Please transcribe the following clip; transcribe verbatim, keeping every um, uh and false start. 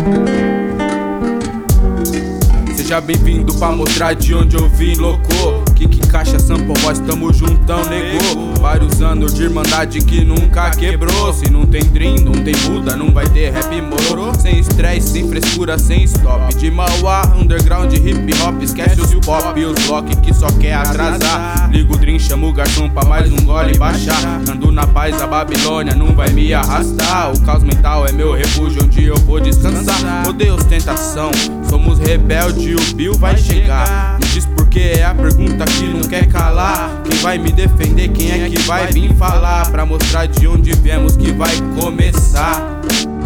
Seja bem-vindo pra mostrar de onde eu vim, louco. Kik, caixa, sample, voz, tamo juntão, negou. Vários anos de irmandade que nunca quebrou. Se não tem dream, não tem Buda, não vai ter rap moro. Sem estresse, sem frescura, sem stop. De Mauá, underground, hip hop, esquece os pop e os block que só quer atrasar. Ligo o dream, chamo o garçom pra mais um gole baixar. Ando na paz, a Babilônia não vai me arrastar. O caos mental é meu refúgio onde eu vou descansar. Odeio ostentação, somos rebelde, o Bill vai chegar. Me diz por que é a pergunta que não quer calar. Quem vai me defender, quem é que vai vir falar? Pra mostrar de onde viemos que vai começar.